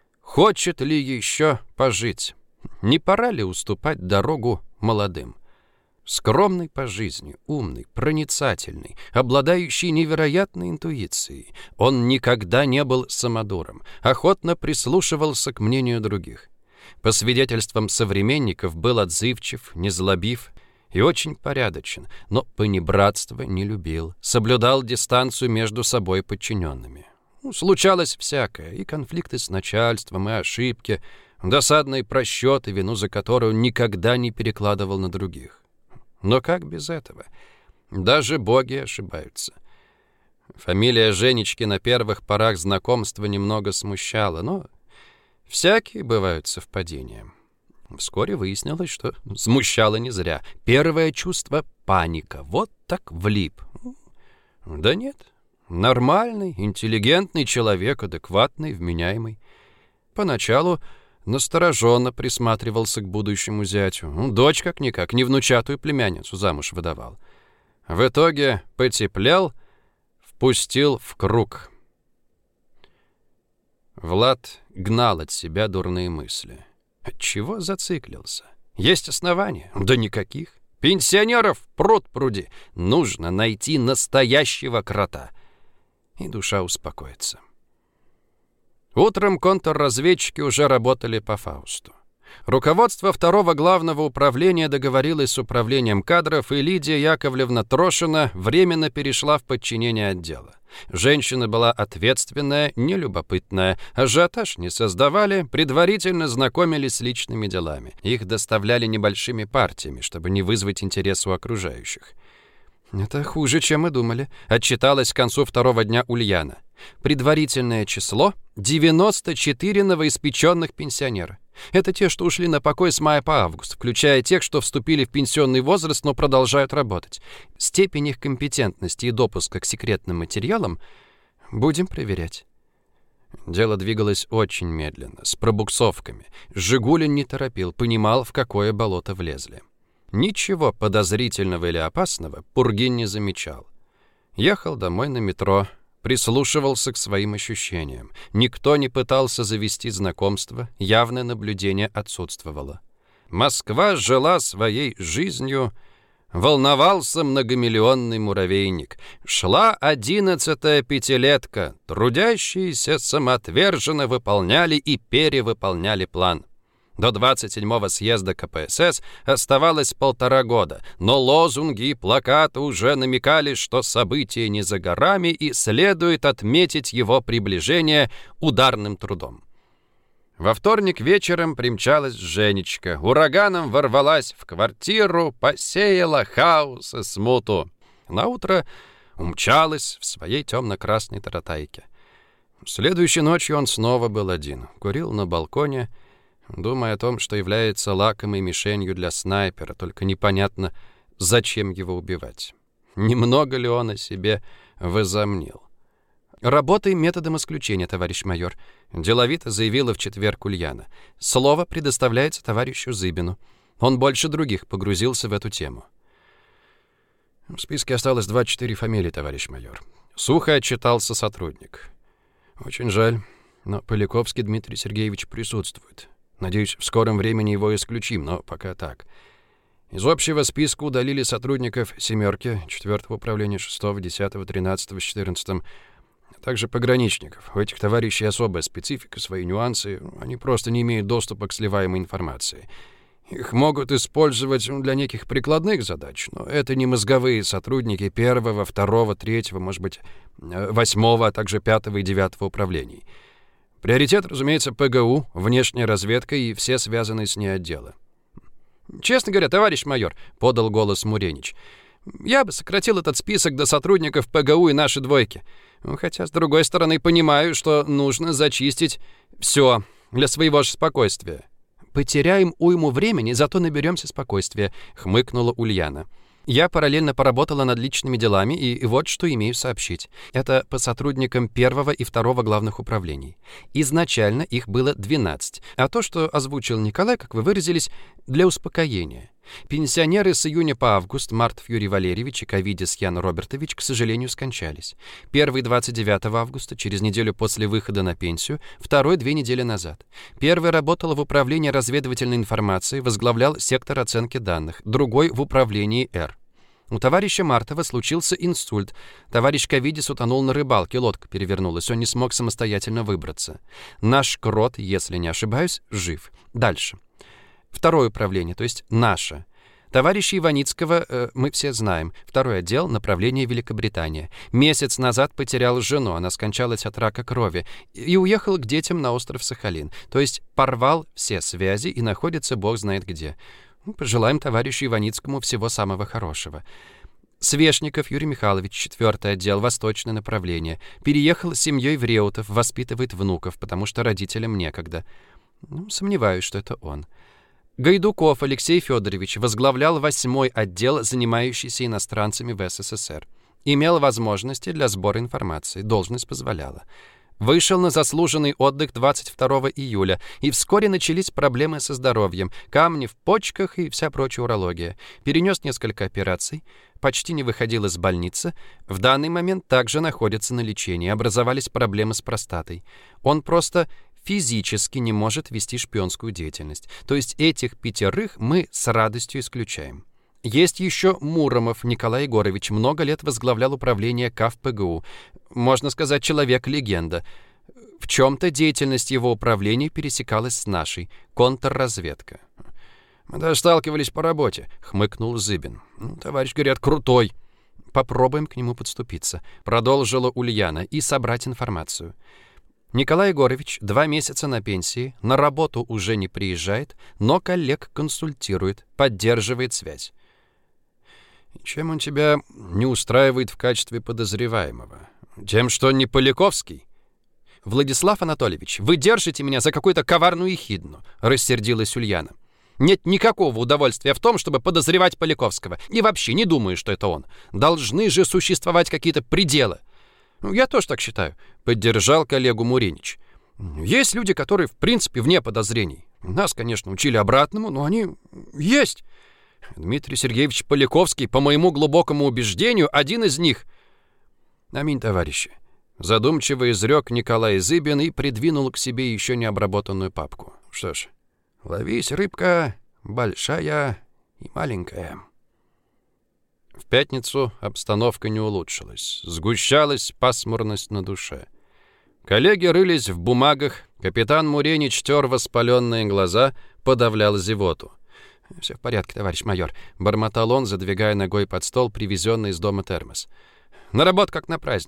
Хочет ли еще пожить? Не пора ли уступать дорогу молодым? Скромный по жизни, умный, проницательный, обладающий невероятной интуицией. Он никогда не был самодуром, охотно прислушивался к мнению других. По свидетельствам современников, был отзывчив, незлобив и очень порядочен, но понебратство не любил, соблюдал дистанцию между собой подчиненными. Случалось всякое, и конфликты с начальством, и ошибки, досадные просчеты, вину за которую он никогда не перекладывал на других. Но как без этого? Даже боги ошибаются. Фамилия Женечки на первых порах знакомства немного смущала, но всякие бывают совпадения. Вскоре выяснилось, что смущало не зря. Первое чувство — паника. Вот так влип. Да нет, нормальный, интеллигентный человек, адекватный, вменяемый. Поначалу настороженно присматривался к будущему зятю. Дочь как-никак, не внучатую племянницу замуж выдавал. В итоге потеплел, впустил в круг. Влад гнал от себя дурные мысли. Отчего зациклился? Есть основания? Да никаких. Пенсионеров пруд-пруди. Нужно найти настоящего крота. И душа успокоится. Утром контрразведчики уже работали по Фаусту. Руководство 2-го главного управления договорилось с управлением кадров, и Лидия Яковлевна Трошина временно перешла в подчинение отдела. Женщина была ответственная, нелюбопытная, ажиотаж не создавали, предварительно знакомились с личными делами. Их доставляли небольшими партиями, чтобы не вызвать интерес у окружающих. «Это хуже, чем мы думали», — отчиталась к концу 2-го дня Ульяна. «Предварительное число — 94 новоиспеченных пенсионера. Это те, что ушли на покой с мая по август, включая тех, что вступили в пенсионный возраст, но продолжают работать. Степень их компетентности и допуска к секретным материалам будем проверять». Дело двигалось очень медленно, с пробуксовками. Жигулин не торопил, понимал, в какое болото влезли. Ничего подозрительного или опасного Пургин не замечал. Ехал домой на метро, прислушивался к своим ощущениям. Никто не пытался завести знакомство, явное наблюдение отсутствовало. Москва жила своей жизнью, волновался многомиллионный муравейник. Шла 11-я пятилетка, трудящиеся самоотверженно выполняли и перевыполняли план. До 27-го съезда КПСС оставалось 1,5 года, но лозунги и плакаты уже намекали, что событие не за горами и следует отметить его приближение ударным трудом. Во вторник вечером примчалась Женечка, ураганом ворвалась в квартиру, посеяла хаос и смуту. Наутро умчалась в своей темно-красной таратайке. Следующей ночью он снова был один, курил на балконе, думая о том, что является лакомой мишенью для снайпера, только непонятно, зачем его убивать. Немного ли он о себе возомнил? «Работаем методом исключения, товарищ майор», — деловито заявила в четверг Ульяна. «Слово предоставляется товарищу Зыбину. Он больше других погрузился в эту тему». В списке осталось 24 фамилии, товарищ майор. Сухо отчитался сотрудник. Очень жаль, но Поляковский Дмитрий Сергеевич присутствует. Надеюсь, в скором времени его исключим, но пока так. Из общего списка удалили сотрудников «семерки», 4-го управления, 6-го, 10-го, 13-го, 14-м, а также пограничников. У этих товарищей особая специфика, свои нюансы. Они просто не имеют доступа к сливаемой информации. Их могут использовать для неких прикладных задач, но это не мозговые сотрудники 1-го, 2-го, 3-го, может быть, 8-го, а также 5-го и 9-го управлений. Приоритет, разумеется, ПГУ, внешняя разведка и все связанные с ней отделы. «Честно говоря, товарищ майор», — подал голос Муренич, «я бы сократил этот список до сотрудников ПГУ и нашей двойки. Хотя, с другой стороны, понимаю, что нужно зачистить все для своего же спокойствия». «Потеряем уйму времени, зато наберемся спокойствия», — хмыкнула Ульяна. «Я параллельно поработала над личными делами, и вот что имею сообщить. Это по сотрудникам 1-го и 2-го главных управлений. Изначально их было 12, а то, что озвучил Николай, как вы выразились, для успокоения. Пенсионеры с июня по август, Мартов Юрий Валерьевич и Ковидис Ян Робертович, к сожалению, скончались. Первый 29 августа, через неделю после выхода на пенсию, второй 2 недели назад. Первый работал в управлении разведывательной информации, возглавлял сектор оценки данных, другой в управлении Р. У товарища Мартова случился инсульт. Товарищ Ковидис утонул на рыбалке, лодка перевернулась, он не смог самостоятельно выбраться. Наш Крот, если не ошибаюсь, жив. Дальше. Второе управление, то есть наше. Товарища Иваницкого мы все знаем. Второй отдел, направление Великобритания. Месяц назад потерял жену, она скончалась от рака крови и уехал к детям на остров Сахалин. То есть порвал все связи и находится бог знает где. Пожелаем товарищу Иваницкому всего самого хорошего. Свешников Юрий Михайлович, 4-й отдел, восточное направление. Переехал с семьей в Реутов, воспитывает внуков, потому что родителям некогда. Сомневаюсь, что это он. Гайдуков Алексей Федорович возглавлял 8-й отдел, занимающийся иностранцами в СССР. Имел возможности для сбора информации, должность позволяла. Вышел на заслуженный отдых 22 июля, и вскоре начались проблемы со здоровьем, камни в почках и вся прочая урология. Перенес несколько операций, почти не выходил из больницы, в данный момент также находится на лечении, образовались проблемы с простатой. Он просто физически не может вести шпионскую деятельность. То есть этих 5 мы с радостью исключаем. Есть еще Муромов Николай Егорович, много лет возглавлял управление КАВ-ПГУ. Можно сказать, человек-легенда. В чем-то деятельность его управления пересекалась с нашей. Контрразведка. «Мы даже сталкивались по работе», — хмыкнул Зыбин. «Товарищ, говорят, крутой». «Попробуем к нему подступиться», — продолжила Ульяна, — «и собрать информацию». Николай Егорович 2 месяца на пенсии, на работу уже не приезжает, но коллег консультирует, поддерживает связь. Чем он тебя не устраивает в качестве подозреваемого? Тем, что не Поляковский? Владислав Анатольевич, вы держите меня за какую-то коварную ехидну, рассердилась Ульяна. Нет никакого удовольствия в том, чтобы подозревать Поляковского. И вообще не думаю, что это он. Должны же существовать какие-то пределы. Я тоже так считаю, поддержал коллегу Муренич. Есть люди, которые в принципе вне подозрений. Нас, конечно, учили обратному, но они есть. Дмитрий Сергеевич Поляковский, по моему глубокому убеждению, один из них. Аминь, товарищи. Задумчиво изрек Николай Зыбин и придвинул к себе еще не обработанную папку. Что ж, ловись, рыбка, большая и маленькая. В пятницу обстановка не улучшилась. Сгущалась пасмурность на душе. Коллеги рылись в бумагах, капитан Муренич тер воспаленные глаза, подавлял зевоту. «Все в порядке, товарищ майор», — бормотал он, задвигая ногой под стол привезенный из дома термос. «На работу как на праздник.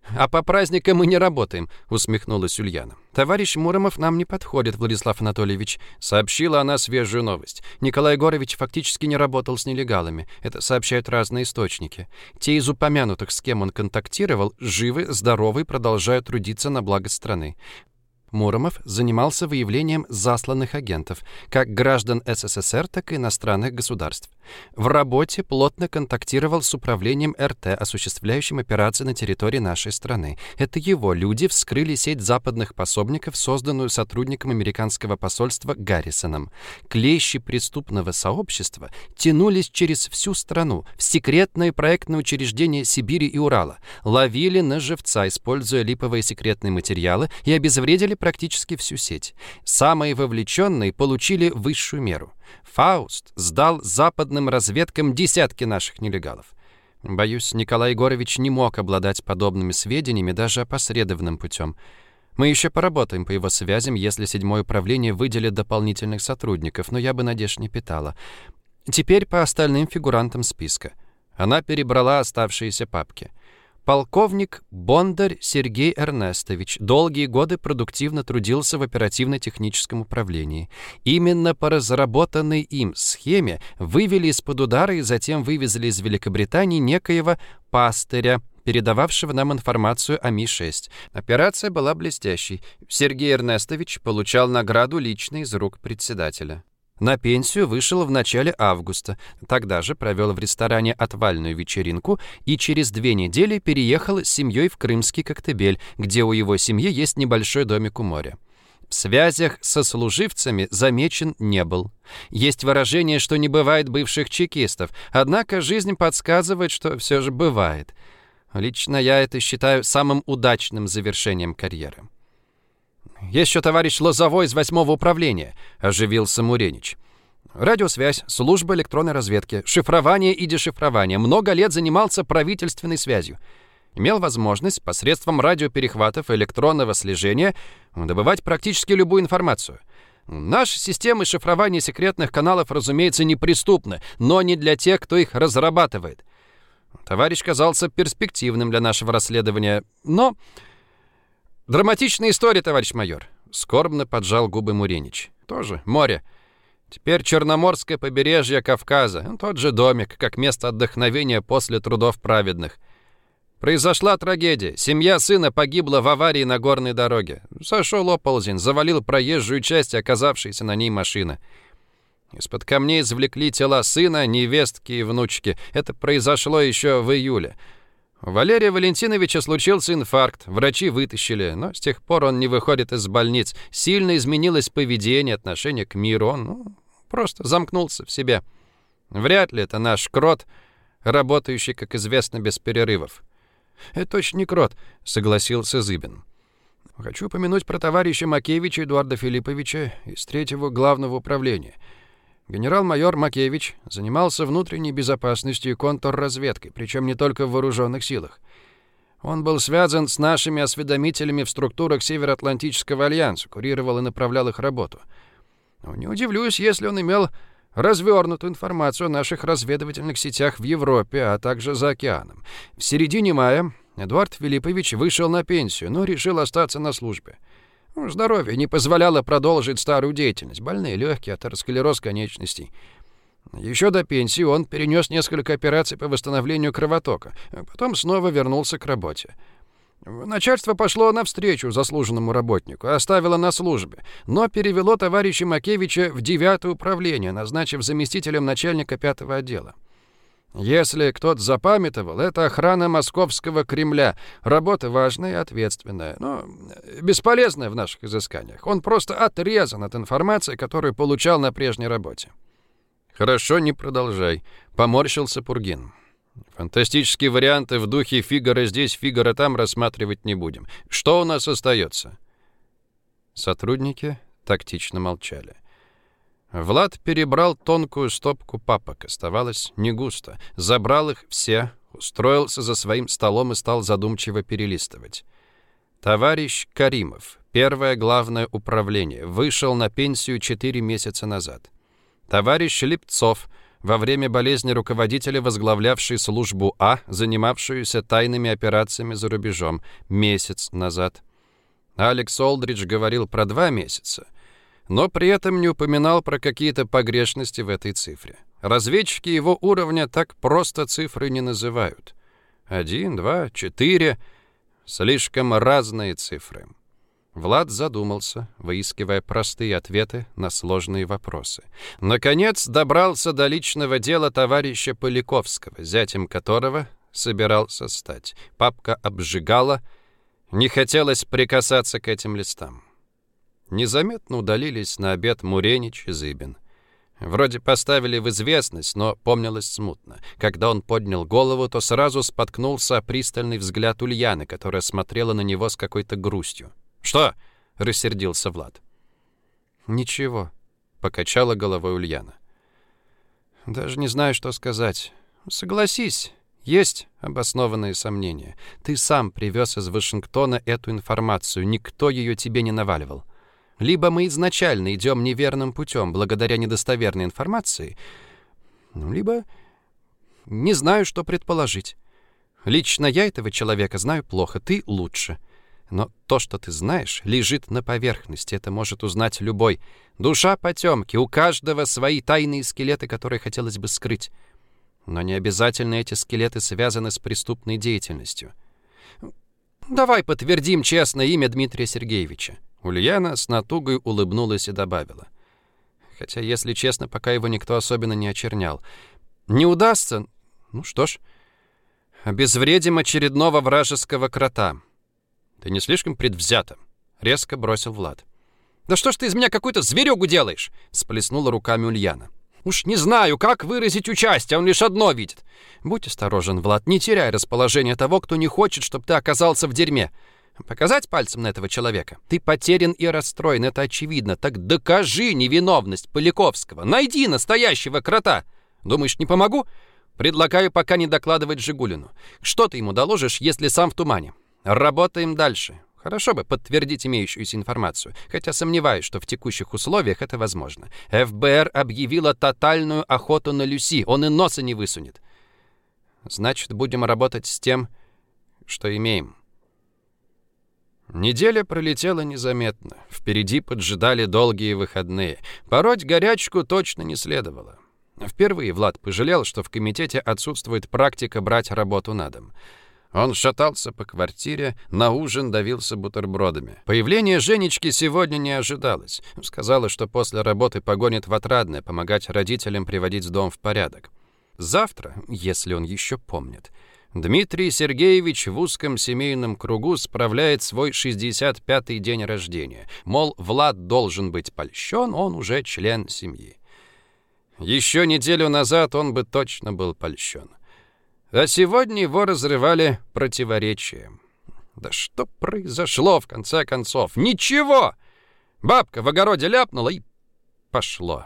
«А по праздникам мы не работаем», — усмехнулась Ульяна. «Товарищ Муромов нам не подходит, Владислав Анатольевич», — сообщила она свежую новость. «Николай Егорович фактически не работал с нелегалами. Это сообщают разные источники. Те из упомянутых, с кем он контактировал, живы, здоровы и продолжают трудиться на благо страны. Муромов занимался выявлением засланных агентов, как граждан СССР, так и иностранных государств. В работе плотно контактировал с управлением РТ, осуществляющим операции на территории нашей страны. Это его люди вскрыли сеть западных пособников, созданную сотрудником американского посольства Гаррисоном. Клещи преступного сообщества тянулись через всю страну, в секретные проектные учреждения Сибири и Урала, ловили на живца, используя липовые секретные материалы, и обезвредили практически всю сеть. Самые вовлеченные получили высшую меру. Фауст сдал западным разведкам десятки наших нелегалов. Боюсь, Николай Егорович не мог обладать подобными сведениями даже опосредованным путем. Мы еще поработаем по его связям, если 7-е управление выделит дополнительных сотрудников, но я бы надежд не питала. Теперь по остальным фигурантам списка». Она перебрала оставшиеся папки. Полковник Бондарь Сергей Эрнестович долгие годы продуктивно трудился в оперативно-техническом управлении. Именно по разработанной им схеме вывели из-под удара и затем вывезли из Великобритании некоего пастыря, передававшего нам информацию о Ми-6. Операция была блестящей. Сергей Эрнестович получал награду лично из рук председателя. На пенсию вышел в начале августа. Тогда же провел в ресторане отвальную вечеринку и через 2 недели переехал с семьей в крымский Коктебель, где у его семьи есть небольшой домик у моря. В связях со служивцами замечен не был. Есть выражение, что не бывает бывших чекистов, однако жизнь подсказывает, что все же бывает. Лично я это считаю самым удачным завершением карьеры. «Есть еще товарищ Лозовой из 8-го управления», — оживился Муренич. «Радиосвязь, служба электронной разведки, шифрование и дешифрование. Много лет занимался правительственной связью. Имел возможность посредством радиоперехватов и электронного слежения добывать практически любую информацию. Наши системы шифрования секретных каналов, разумеется, неприступны, но не для тех, кто их разрабатывает. Товарищ казался перспективным для нашего расследования, но... Драматичная история, товарищ майор», — скорбно поджал губы Муренич. «Тоже море. Теперь Черноморское побережье Кавказа, тот же домик, как место отдохновения после трудов праведных. Произошла трагедия. Семья сына погибла в аварии на горной дороге. Сошел оползень, завалил проезжую часть, оказавшейся на ней машина. Из-под камней извлекли тела сына, невестки и внучки. Это произошло еще в июле. У Валерия Валентиновича случился инфаркт. Врачи вытащили, но с тех пор он не выходит из больниц. Сильно изменилось поведение, отношение к миру. Он просто замкнулся в себе. Вряд ли это наш крот, работающий, как известно, без перерывов. «Это точно не крот», — согласился Зыбин. «Хочу упомянуть про товарища Макевича Эдуарда Филипповича из 3-го главного управления. Генерал-майор Макевич занимался внутренней безопасностью и контрразведкой, причем не только в вооруженных силах. Он был связан с нашими осведомителями в структурах Североатлантического альянса, курировал и направлял их работу. Но не удивлюсь, если он имел развернутую информацию о наших разведывательных сетях в Европе, а также за океаном. В середине мая Эдуард Филиппович вышел на пенсию, но решил остаться на службе. Здоровье не позволяло продолжить старую деятельность. Больные легкие, атеросклероз конечностей. Еще до пенсии он перенес несколько операций по восстановлению кровотока, а потом снова вернулся к работе. Начальство пошло навстречу заслуженному работнику, оставило на службе, но перевело товарища Макевича в 9-е управление, назначив заместителем начальника 5-го отдела. Если кто-то запамятовал, это охрана Московского Кремля. Работа важная и ответственная, но бесполезная в наших изысканиях. Он просто отрезан от информации, которую получал на прежней работе. «Хорошо, не продолжай», — поморщился Пургин. «Фантастические варианты в духе Фигаро здесь, Фигаро там рассматривать не будем. Что у нас остается?» Сотрудники тактично молчали. Влад перебрал тонкую стопку папок, оставалось не густо. Забрал их все, устроился за своим столом и стал задумчиво перелистывать. Товарищ Каримов, 1-е главное управление, вышел на пенсию 4 месяца назад. Товарищ Липцов во время болезни руководителя, возглавлявший службу А, занимавшуюся тайными операциями за рубежом, месяц назад. Алекс Олдридж говорил про 2 месяца, но при этом не упоминал про какие-то погрешности в этой цифре. Разведчики его уровня так просто цифры не называют. 1, 2, 4 — слишком разные цифры. Влад задумался, выискивая простые ответы на сложные вопросы. Наконец добрался до личного дела товарища Поляковского, зятем которого собирался стать. Папка обжигала, не хотелось прикасаться к этим листам. Незаметно удалились на обед Муренич и Зыбин. Вроде поставили в известность, но помнилось смутно. Когда он поднял голову, то сразу споткнулся о пристальный взгляд Ульяны, которая смотрела на него с какой-то грустью. «Что?» — рассердился Влад. «Ничего», — покачала головой Ульяна. «Даже не знаю, что сказать. Согласись, есть обоснованные сомнения. Ты сам привез из Вашингтона эту информацию, никто ее тебе не наваливал. Либо мы изначально идем неверным путем благодаря недостоверной информации, либо не знаю, что предположить. Лично я этого человека знаю плохо, ты лучше. Но то, что ты знаешь, лежит на поверхности, это может узнать любой. Душа потемки, у каждого свои тайные скелеты, которые хотелось бы скрыть. Но не обязательно эти скелеты связаны с преступной деятельностью. Давай подтвердим честное имя Дмитрия Сергеевича». Ульяна с натугой улыбнулась и добавила. Хотя, если честно, пока его никто особенно не очернял. Не удастся, ну что ж, обезвредим очередного вражеского крота. Ты не слишком предвзято? Резко бросил Влад. Да что ж ты из меня какую-то зверюгу делаешь? Сплеснула руками Ульяна. Уж не знаю, как выразить участие, он лишь одно видит. Будь осторожен, Влад, не теряй расположение того, кто не хочет, чтобы ты оказался в дерьме. Показать пальцем на этого человека? Ты потерян и расстроен, это очевидно. Так докажи невиновность Поляковского. Найди настоящего крота. Думаешь, не помогу? Предлагаю пока не докладывать Жигулину. Что ты ему доложишь, если сам в тумане? Работаем дальше. Хорошо бы подтвердить имеющуюся информацию, хотя сомневаюсь, что в текущих условиях это возможно. ФБР объявила тотальную охоту на Люси, он и носа не высунет. Значит, будем работать с тем, что имеем. Неделя пролетела незаметно. Впереди поджидали долгие выходные. Пороть горячку точно не следовало. Впервые Влад пожалел, что в комитете отсутствует практика брать работу на дом. Он шатался по квартире, на ужин давился бутербродами. Появление Женечки сегодня не ожидалось. Сказала, что после работы погонит в Отрадное, помогать родителям приводить дом в порядок. Завтра, если он еще помнит, Дмитрий Сергеевич в узком семейном кругу справляет свой 65-й день рождения. Мол, Влад должен быть польщен, он уже член семьи. Еще неделю назад он бы точно был польщен. А сегодня его разрывали противоречия. Да что произошло в конце концов? Ничего! Бабка в огороде ляпнула и пошло.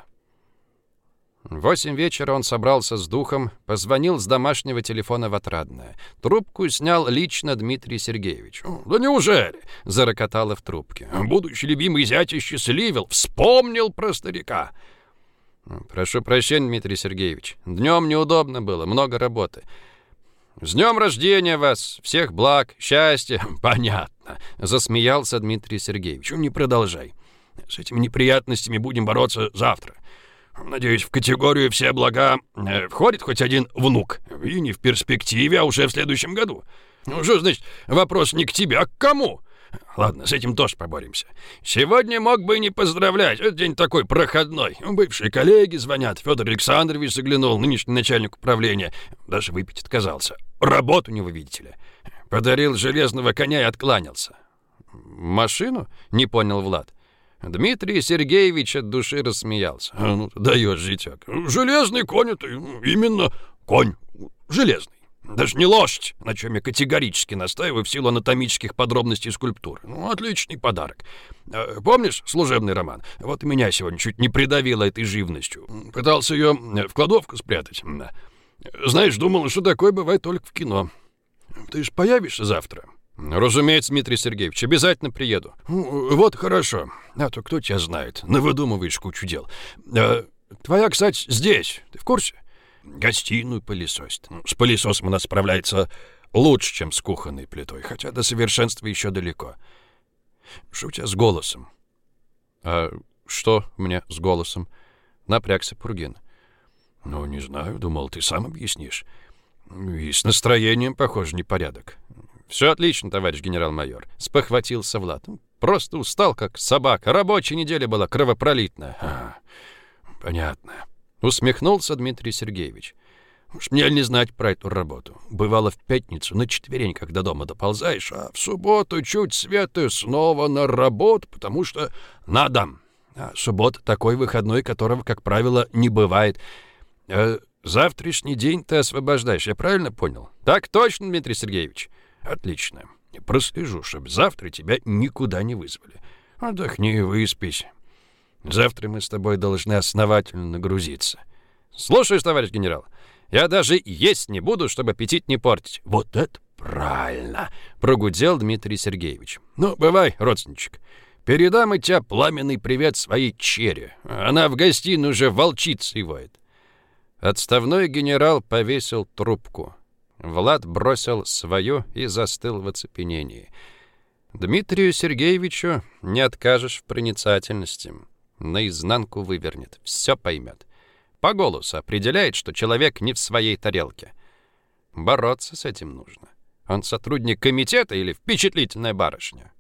В 8 вечера он собрался с духом, позвонил с домашнего телефона в Отрадное. Трубку снял лично Дмитрий Сергеевич. «Да неужели?» — зарокотало в трубке. «Будущий любимый зять осчастливил, вспомнил про старика». «Прошу прощения, Дмитрий Сергеевич. Днем неудобно было, много работы. С днем рождения вас! Всех благ, счастья!» «Понятно!» — засмеялся Дмитрий Сергеевич. «Не продолжай. С этими неприятностями будем бороться завтра. Надеюсь, в категорию «все блага» входит хоть один внук. И не в перспективе, а уже в следующем году. Ну, что значит, вопрос не к тебе, а к кому? Ладно, с этим тоже поборемся. Сегодня мог бы и не поздравлять. Это день такой проходной. Бывшие коллеги звонят. Федор Александрович заглянул, нынешний начальник управления. Даже выпить отказался. Работу у него, видите ли. Подарил железного коня и откланялся. «Машину?» — не понял Влад. Дмитрий Сергеевич от души рассмеялся. «Ну, даешь, житяк. Железный конь — это именно конь. Железный. Даже не лошадь, на чем я категорически настаиваю в силу анатомических подробностей скульптуры. Ну, отличный подарок. Помнишь служебный роман? Вот и меня сегодня чуть не придавило этой живностью. Пытался ее в кладовку спрятать. Знаешь, думал, что такое бывает только в кино. Ты же появишься завтра?» «Разумеется, Дмитрий Сергеевич, обязательно приеду». «Вот хорошо. А то кто тебя знает, навыдумываешь кучу дел. Твоя, кстати, здесь. Ты в курсе? гостиную пылесосит. С пылесосом она справляется лучше, чем с кухонной плитой, хотя до совершенства еще далеко. Что у тебя с голосом? А что у меня с голосом? Напрягся Пургин. Ну, не знаю, думал, ты сам объяснишь. И с настроением, похоже, непорядок. Все отлично, товарищ генерал-майор. Спохватился Влад. Просто устал, как собака. Рабочая неделя была кровопролитная. Понятно. Усмехнулся Дмитрий Сергеевич. Уж мне не знать про эту работу. Бывало, в пятницу на четвереньках до дома доползаешь, а в субботу чуть свет и снова на работу, потому что надо. А суббота такой выходной, которого, как правило, не бывает. Завтрашний день ты освобождаешь, я правильно понял? Так точно, Дмитрий Сергеевич. Отлично. Прослежу, чтобы завтра тебя никуда не вызвали. Отдохни и выспись. Завтра мы с тобой должны основательно нагрузиться. Слушаюсь, товарищ генерал. Я даже есть не буду, чтобы аппетит не портить. Вот это правильно, прогудел Дмитрий Сергеевич. Ну, бывай, родственничек. Передам и тебя пламенный привет своей чере. Она в гостиной уже волчицей воет. Отставной генерал повесил трубку. Влад бросил свою и застыл в оцепенении. Дмитрию Сергеевичу не откажешь в проницательности. Наизнанку вывернет, все поймет. По голосу определяет, что человек не в своей тарелке. Бороться с этим нужно. Он сотрудник комитета или впечатлительная барышня?